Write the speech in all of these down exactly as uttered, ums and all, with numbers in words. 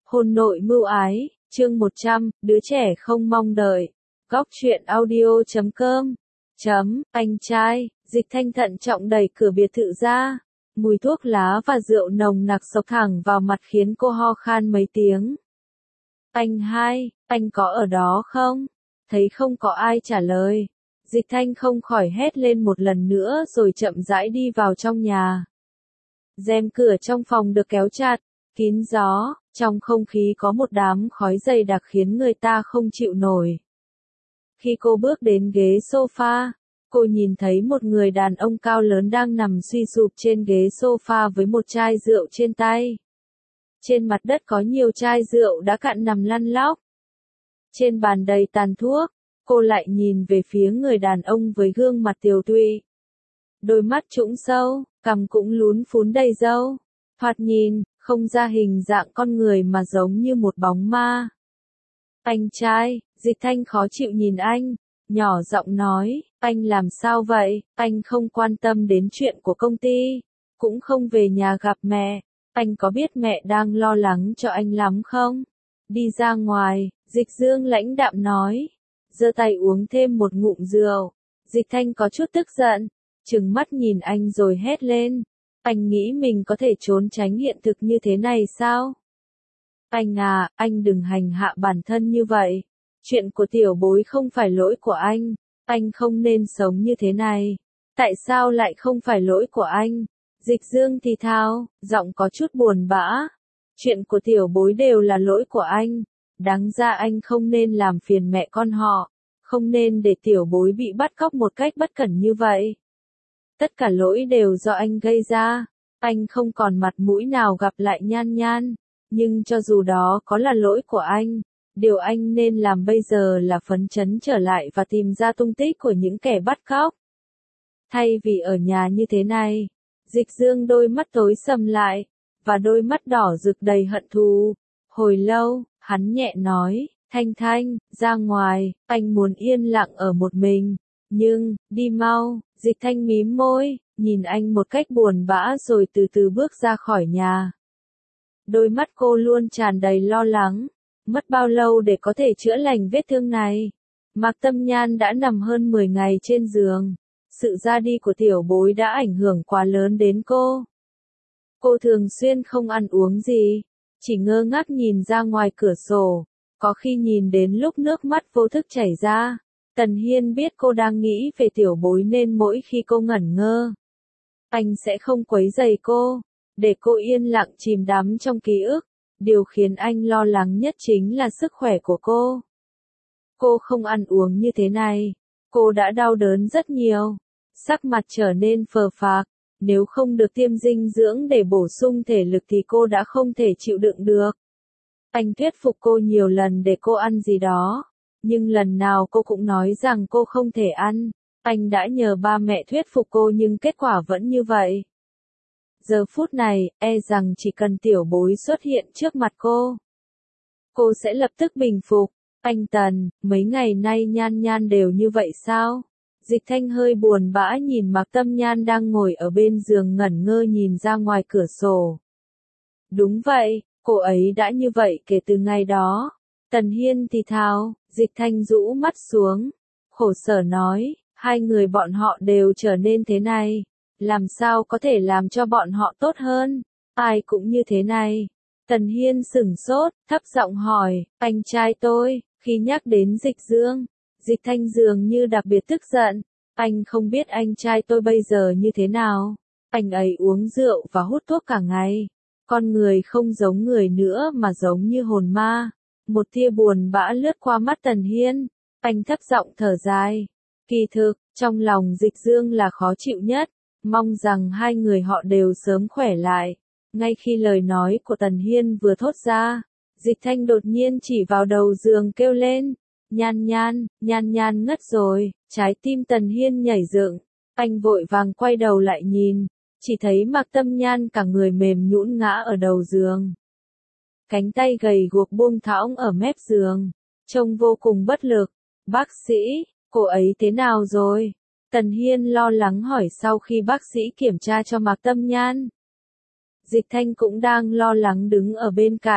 Hôn nội mưu ái, chương một trăm, đứa trẻ không mong đợi. Góc truyện audio chấm com. Chấm, anh trai, Dịch Thanh thận trọng đẩy cửa biệt thự ra. Mùi thuốc lá và rượu nồng nặc xộc thẳng vào mặt khiến cô ho khan mấy tiếng. Anh hai, anh có ở đó không? Thấy không có ai trả lời. Dịch Thanh không khỏi hét lên một lần nữa rồi chậm rãi đi vào trong nhà. Rèm cửa trong phòng được kéo chặt, kín gió, trong không khí có một đám khói dày đặc khiến người ta không chịu nổi. Khi cô bước đến ghế sofa, cô nhìn thấy một người đàn ông cao lớn đang nằm suy sụp trên ghế sofa với một chai rượu trên tay. Trên mặt đất có nhiều chai rượu đã cạn nằm lăn lóc. Trên bàn đầy tàn thuốc, cô lại nhìn về phía người đàn ông với gương mặt tiều tụy. Đôi mắt trũng sâu, cằm cũng lún phún đầy râu. Thoạt nhìn, không ra hình dạng con người mà giống như một bóng ma. Anh trai, Dịch Thanh khó chịu nhìn anh, nhỏ giọng nói, anh làm sao vậy, anh không quan tâm đến chuyện của công ty, cũng không về nhà gặp mẹ, anh có biết mẹ đang lo lắng cho anh lắm không? Đi ra ngoài, Dịch Dương lãnh đạm nói, giơ tay uống thêm một ngụm rượu. Dịch Thanh có chút tức giận, trừng mắt nhìn anh rồi hét lên. Anh nghĩ mình có thể trốn tránh hiện thực như thế này sao? Anh à, anh đừng hành hạ bản thân như vậy. Chuyện của tiểu bối không phải lỗi của anh. Anh không nên sống như thế này. Tại sao lại không phải lỗi của anh? Dịch Dương thì thào, giọng có chút buồn bã. Chuyện của tiểu bối đều là lỗi của anh. Đáng ra anh không nên làm phiền mẹ con họ. Không nên để tiểu bối bị bắt cóc một cách bất cẩn như vậy. Tất cả lỗi đều do anh gây ra. Anh không còn mặt mũi nào gặp lại Nhan Nhan. Nhưng cho dù đó có là lỗi của anh, điều anh nên làm bây giờ là phấn chấn trở lại và tìm ra tung tích của những kẻ bắt cóc. Thay vì ở nhà như thế này, Dịch Dương đôi mắt tối sầm lại, và đôi mắt đỏ rực đầy hận thù. Hồi lâu, hắn nhẹ nói, Thanh Thanh, ra ngoài, anh muốn yên lặng ở một mình. Nhưng, đi mau. Dịch Thanh mím môi, nhìn anh một cách buồn bã rồi từ từ bước ra khỏi nhà. Đôi mắt cô luôn tràn đầy lo lắng. Mất bao lâu để có thể chữa lành vết thương này? Mạc Tâm Nhan đã nằm hơn mười ngày trên giường. Sự ra đi của tiểu bối đã ảnh hưởng quá lớn đến cô. Cô thường xuyên không ăn uống gì, chỉ ngơ ngác nhìn ra ngoài cửa sổ. Có khi nhìn đến lúc nước mắt vô thức chảy ra. Tần Hiên biết cô đang nghĩ về tiểu bối nên mỗi khi cô ngẩn ngơ, anh sẽ không quấy rầy cô, để cô yên lặng chìm đắm trong ký ức. Điều khiến anh lo lắng nhất chính là sức khỏe của cô. Cô không ăn uống như thế này, cô đã đau đớn rất nhiều, sắc mặt trở nên phờ phạc, nếu không được tiêm dinh dưỡng để bổ sung thể lực thì cô đã không thể chịu đựng được. Anh thuyết phục cô nhiều lần để cô ăn gì đó. Nhưng lần nào cô cũng nói rằng cô không thể ăn. Anh đã nhờ ba mẹ thuyết phục cô nhưng kết quả vẫn như vậy. Giờ phút này, e rằng chỉ cần tiểu bối xuất hiện trước mặt cô, cô sẽ lập tức bình phục. Anh Tần, mấy ngày nay Nhan Nhan đều như vậy sao? Dịch Thanh hơi buồn bã nhìn Mạc Tâm Nhan đang ngồi ở bên giường ngẩn ngơ nhìn ra ngoài cửa sổ. Đúng vậy, cô ấy đã như vậy kể từ ngày đó. Tần Hiên thì thào, Dịch Thanh rũ mắt xuống, khổ sở nói, hai người bọn họ đều trở nên thế này, làm sao có thể làm cho bọn họ tốt hơn, ai cũng như thế này. Tần Hiên sửng sốt, thấp giọng hỏi, anh trai tôi, khi nhắc đến Dịch Dương, Dịch Thanh dường như đặc biệt tức giận, anh không biết anh trai tôi bây giờ như thế nào, anh ấy uống rượu và hút thuốc cả ngày, con người không giống người nữa mà giống như hồn ma. Một tia buồn bã lướt qua mắt Tần Hiên, anh thấp giọng thở dài. Kỳ thực, trong lòng Dịch Dương là khó chịu nhất, mong rằng hai người họ đều sớm khỏe lại. Ngay khi lời nói của Tần Hiên vừa thốt ra, Dịch Thanh đột nhiên chỉ vào đầu giường kêu lên, Nhan Nhan, Nhan Nhan ngất rồi. Trái tim Tần Hiên nhảy dựng, anh vội vàng quay đầu lại nhìn, chỉ thấy Mạc Tâm Nhan cả người mềm nhũn ngã ở đầu giường. Cánh tay gầy guộc buông thõng ở mép giường, trông vô cùng bất lực. Bác sĩ, cô ấy thế nào rồi? Tần Hiên lo lắng hỏi sau khi bác sĩ kiểm tra cho Mạc Tâm Nhan. Dịch Thanh cũng đang lo lắng đứng ở bên cạnh,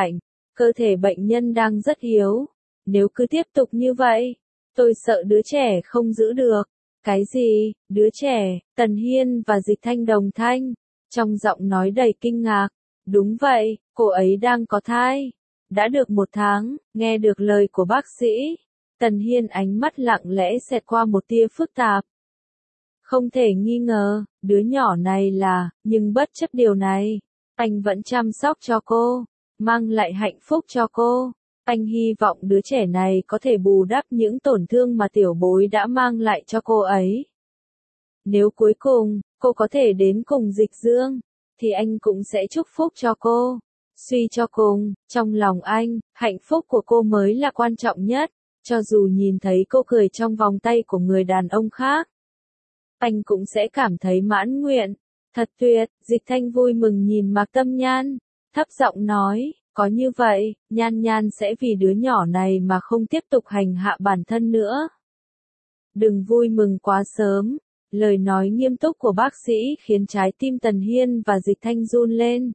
cơ thể bệnh nhân đang rất yếu. Nếu cứ tiếp tục như vậy, tôi sợ đứa trẻ không giữ được. Cái gì, đứa trẻ? Tần Hiên và Dịch Thanh đồng thanh, trong giọng nói đầy kinh ngạc. Đúng vậy, cô ấy đang có thai. Đã được một tháng, nghe được lời của bác sĩ. Tần Hiên ánh mắt lặng lẽ xẹt qua một tia phức tạp. Không thể nghi ngờ, đứa nhỏ này là, nhưng bất chấp điều này, anh vẫn chăm sóc cho cô, mang lại hạnh phúc cho cô. Anh hy vọng đứa trẻ này có thể bù đắp những tổn thương mà tiểu bối đã mang lại cho cô ấy. Nếu cuối cùng, cô có thể đến cùng Dịch Dương, thì anh cũng sẽ chúc phúc cho cô. Suy cho cùng, trong lòng anh, hạnh phúc của cô mới là quan trọng nhất, cho dù nhìn thấy cô cười trong vòng tay của người đàn ông khác. Anh cũng sẽ cảm thấy mãn nguyện. Thật tuyệt, Dịch Thanh vui mừng nhìn Mạc Tâm Nhan, thấp giọng nói, có như vậy, Nhan Nhan sẽ vì đứa nhỏ này mà không tiếp tục hành hạ bản thân nữa. Đừng vui mừng quá sớm, lời nói nghiêm túc của bác sĩ khiến trái tim Tần Hiên và Dịch Thanh run lên.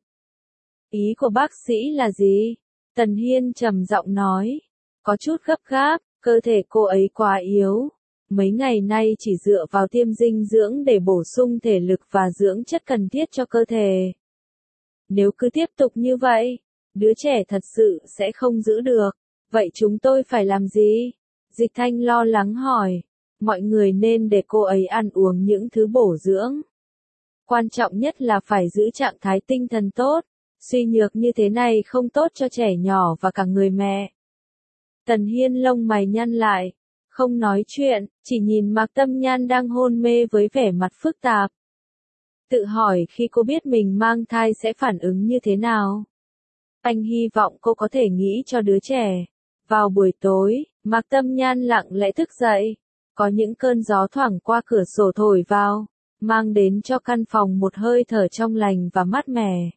Ý của bác sĩ là gì? Tần Hiên trầm giọng nói, có chút gấp gáp, cơ thể cô ấy quá yếu. Mấy ngày nay chỉ dựa vào tiêm dinh dưỡng để bổ sung thể lực và dưỡng chất cần thiết cho cơ thể. Nếu cứ tiếp tục như vậy, đứa trẻ thật sự sẽ không giữ được. Vậy chúng tôi phải làm gì? Dịch Thanh lo lắng hỏi. Mọi người nên để cô ấy ăn uống những thứ bổ dưỡng. Quan trọng nhất là phải giữ trạng thái tinh thần tốt. Suy nhược như thế này không tốt cho trẻ nhỏ và cả người mẹ. Tần Hiên lông mày nhăn lại. Không nói chuyện, chỉ nhìn Mạc Tâm Nhan đang hôn mê với vẻ mặt phức tạp. Tự hỏi khi cô biết mình mang thai sẽ phản ứng như thế nào. Anh hy vọng cô có thể nghĩ cho đứa trẻ. Vào buổi tối, Mạc Tâm Nhan lặng lẽ thức dậy. Có những cơn gió thoảng qua cửa sổ thổi vào, mang đến cho căn phòng một hơi thở trong lành và mát mẻ.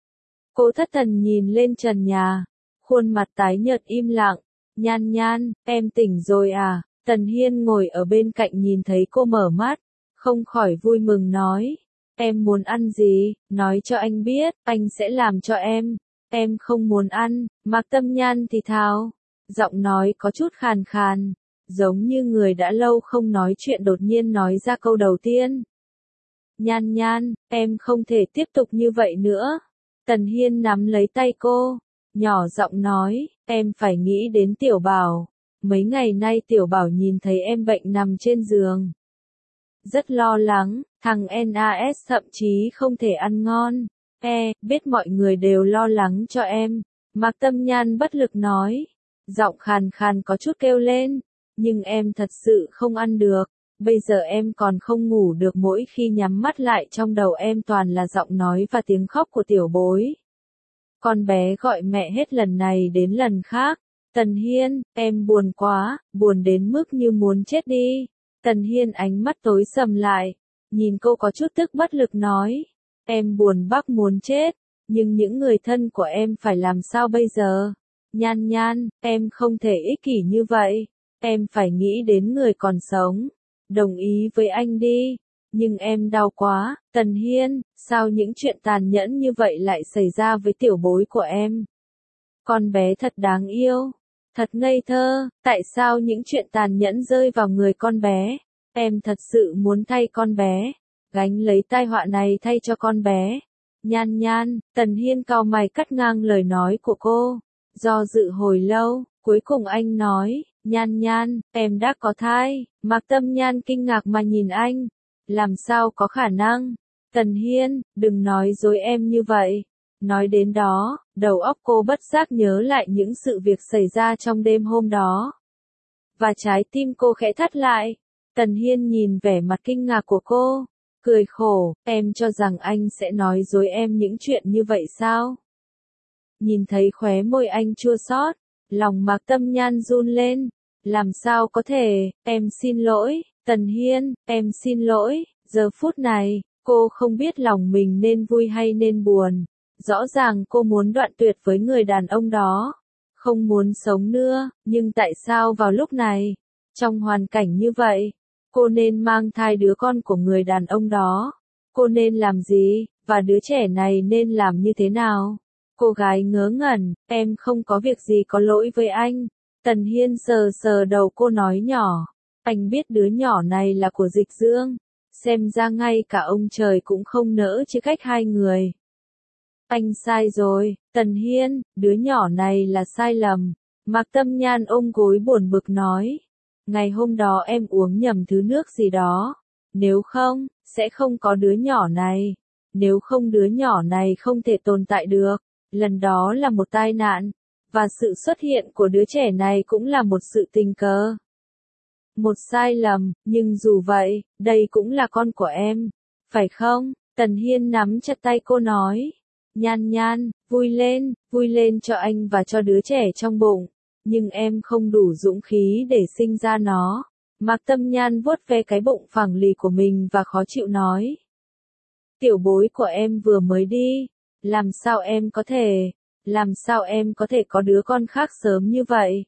Cô thất thần nhìn lên trần nhà, khuôn mặt tái nhợt im lặng. Nhan Nhan, em tỉnh rồi à? Tần Hiên ngồi ở bên cạnh nhìn thấy cô mở mắt, không khỏi vui mừng nói. Em muốn ăn gì, nói cho anh biết, anh sẽ làm cho em. Em không muốn ăn, Mạc Tâm Nhan thì thào. Giọng nói có chút khàn khàn, giống như người đã lâu không nói chuyện đột nhiên nói ra câu đầu tiên. Nhan Nhan, em không thể tiếp tục như vậy nữa. Tần Hiên nắm lấy tay cô, nhỏ giọng nói, em phải nghĩ đến Tiểu Bảo. Mấy ngày nay Tiểu Bảo nhìn thấy em bệnh nằm trên giường. Rất lo lắng, thằng en a ét thậm chí không thể ăn ngon. E, biết mọi người đều lo lắng cho em. Mạc Tâm Nhan bất lực nói. Giọng khàn khàn có chút kêu lên. Nhưng em thật sự không ăn được. Bây giờ em còn không ngủ được, mỗi khi nhắm mắt lại trong đầu em toàn là giọng nói và tiếng khóc của tiểu bối. Con bé gọi mẹ hết lần này đến lần khác. Tần Hiên, em buồn quá, buồn đến mức như muốn chết đi. Tần Hiên ánh mắt tối sầm lại, nhìn cô có chút tức bất lực nói. Em buồn bác muốn chết, nhưng những người thân của em phải làm sao bây giờ? Nhan Nhan, em không thể ích kỷ như vậy. Em phải nghĩ đến người còn sống. Đồng ý với anh đi. Nhưng em đau quá. Tần Hiên, sao những chuyện tàn nhẫn như vậy lại xảy ra với tiểu bối của em? Con bé thật đáng yêu. Thật ngây thơ. Tại sao những chuyện tàn nhẫn rơi vào người con bé? Em thật sự muốn thay con bé. Gánh lấy tai họa này thay cho con bé. Nhan Nhan, Tần Hiên cau mày cắt ngang lời nói của cô. Do dự hồi lâu, cuối cùng anh nói. Nhan Nhan, em đã có thai. Mạc Tâm Nhan kinh ngạc mà nhìn anh. Làm sao có khả năng? Tần Hiên, đừng nói dối em như vậy. Nói đến đó, đầu óc cô bất giác nhớ lại những sự việc xảy ra trong đêm hôm đó. Và trái tim cô khẽ thắt lại. Tần Hiên nhìn vẻ mặt kinh ngạc của cô, cười khổ, em cho rằng anh sẽ nói dối em những chuyện như vậy sao? Nhìn thấy khóe môi anh chua xót, lòng Mạc Tâm Nhan run lên. Làm sao có thể, em xin lỗi, Tần Hiên, em xin lỗi. Giờ phút này, cô không biết lòng mình nên vui hay nên buồn. Rõ ràng cô muốn đoạn tuyệt với người đàn ông đó, không muốn sống nữa, nhưng tại sao vào lúc này, trong hoàn cảnh như vậy, cô nên mang thai đứa con của người đàn ông đó? Cô nên làm gì, và đứa trẻ này nên làm như thế nào? Cô gái ngớ ngẩn, em không có việc gì có lỗi với anh. Tần Hiên sờ sờ đầu cô nói nhỏ, anh biết đứa nhỏ này là của Dịch Dương. Xem ra ngay cả ông trời cũng không nỡ chia cách hai người. Anh sai rồi, Tần Hiên, đứa nhỏ này là sai lầm. Mạc Tâm Nhan ôm gối buồn bực nói. Ngày hôm đó em uống nhầm thứ nước gì đó. Nếu không, sẽ không có đứa nhỏ này. Nếu không đứa nhỏ này không thể tồn tại được. Lần đó là một tai nạn. Và sự xuất hiện của đứa trẻ này cũng là một sự tình cờ. Một sai lầm, nhưng dù vậy, đây cũng là con của em. Phải không? Tần Hiên nắm chặt tay cô nói. Nhan Nhan, vui lên, vui lên cho anh và cho đứa trẻ trong bụng. Nhưng em không đủ dũng khí để sinh ra nó. Mạc Tâm Nhan vuốt ve cái bụng phẳng lì của mình và khó chịu nói. Tiểu bối của em vừa mới đi. Làm sao em có thể, làm sao em có thể có đứa con khác sớm như vậy?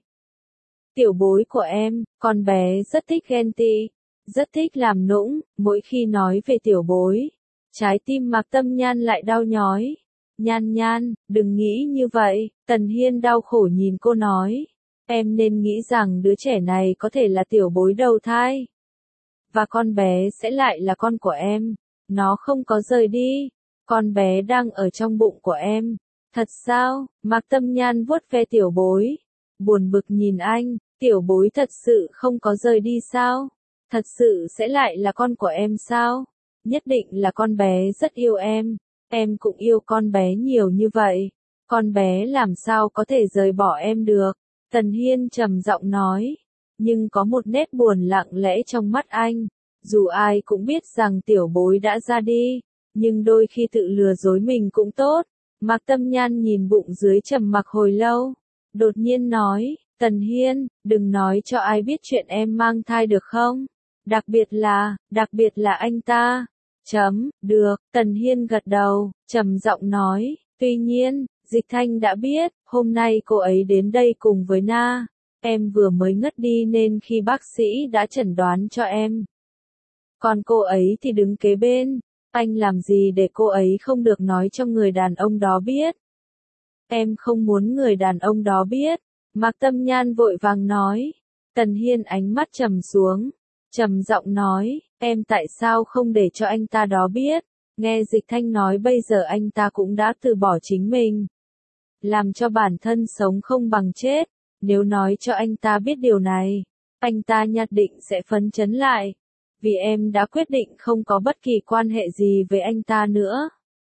Tiểu bối của em, con bé rất thích ghen tị, rất thích làm nũng, mỗi khi nói về tiểu bối. Trái tim Mạc Tâm Nhan lại đau nhói. Nhan Nhan, đừng nghĩ như vậy, Tần Hiên đau khổ nhìn cô nói. Em nên nghĩ rằng đứa trẻ này có thể là tiểu bối đầu thai. Và con bé sẽ lại là con của em. Nó không có rời đi. Con bé đang ở trong bụng của em. Thật sao? Mạc Tâm Nhan vuốt ve tiểu bối. Buồn bực nhìn anh, tiểu bối thật sự không có rời đi sao? Thật sự sẽ lại là con của em sao? Nhất định là con bé rất yêu em. Em cũng yêu con bé nhiều như vậy. Con bé làm sao có thể rời bỏ em được? Tần Hiên trầm giọng nói. Nhưng có một nét buồn lặng lẽ trong mắt anh. Dù ai cũng biết rằng tiểu bối đã ra đi. Nhưng đôi khi tự lừa dối mình cũng tốt. Mạc Tâm Nhan nhìn bụng dưới trầm mặc hồi lâu. Đột nhiên nói, Tần Hiên, đừng nói cho ai biết chuyện em mang thai được không? Đặc biệt là, đặc biệt là anh ta. Chấm, được, Tần Hiên gật đầu, trầm giọng nói, tuy nhiên, Dịch Thanh đã biết, hôm nay cô ấy đến đây cùng với Na. Em vừa mới ngất đi nên khi bác sĩ đã chẩn đoán cho em. Còn cô ấy thì đứng kế bên. Anh làm gì để cô ấy không được nói cho người đàn ông đó biết? Em không muốn người đàn ông đó biết. Mạc Tâm Nhan vội vàng nói. Tần Hiên ánh mắt trầm xuống. Trầm giọng nói, em tại sao không để cho anh ta đó biết? Nghe Dịch Thanh nói bây giờ anh ta cũng đã từ bỏ chính mình. Làm cho bản thân sống không bằng chết. Nếu nói cho anh ta biết điều này, anh ta nhất định sẽ phấn chấn lại. Vì em đã quyết định không có bất kỳ quan hệ gì với anh ta nữa.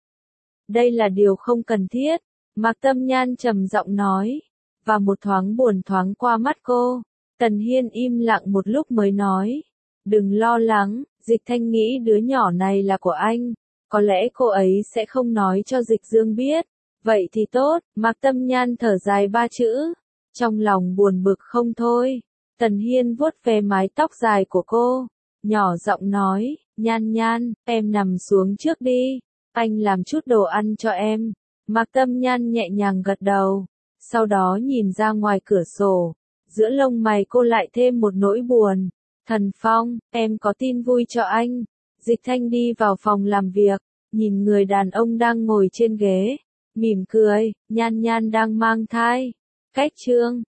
Đây là điều không cần thiết. Mạc Tâm Nhan trầm giọng nói. Và một thoáng buồn thoáng qua mắt cô. Tần Hiên im lặng một lúc mới nói. Đừng lo lắng, Dịch Thanh nghĩ đứa nhỏ này là của anh. Có lẽ cô ấy sẽ không nói cho Dịch Dương biết. Vậy thì tốt, Mạc Tâm Nhan thở dài ba chữ. Trong lòng buồn bực không thôi. Tần Hiên vuốt ve mái tóc dài của cô. Nhỏ giọng nói, Nhan Nhan, em nằm xuống trước đi. Anh làm chút đồ ăn cho em. Mạc Tâm Nhan nhẹ nhàng gật đầu. Sau đó nhìn ra ngoài cửa sổ. Giữa lông mày cô lại thêm một nỗi buồn. Thần Phong, em có tin vui cho anh. Dịch Thanh đi vào phòng làm việc. Nhìn người đàn ông đang ngồi trên ghế. Mỉm cười, Nhan Nhan đang mang thai. Cách chương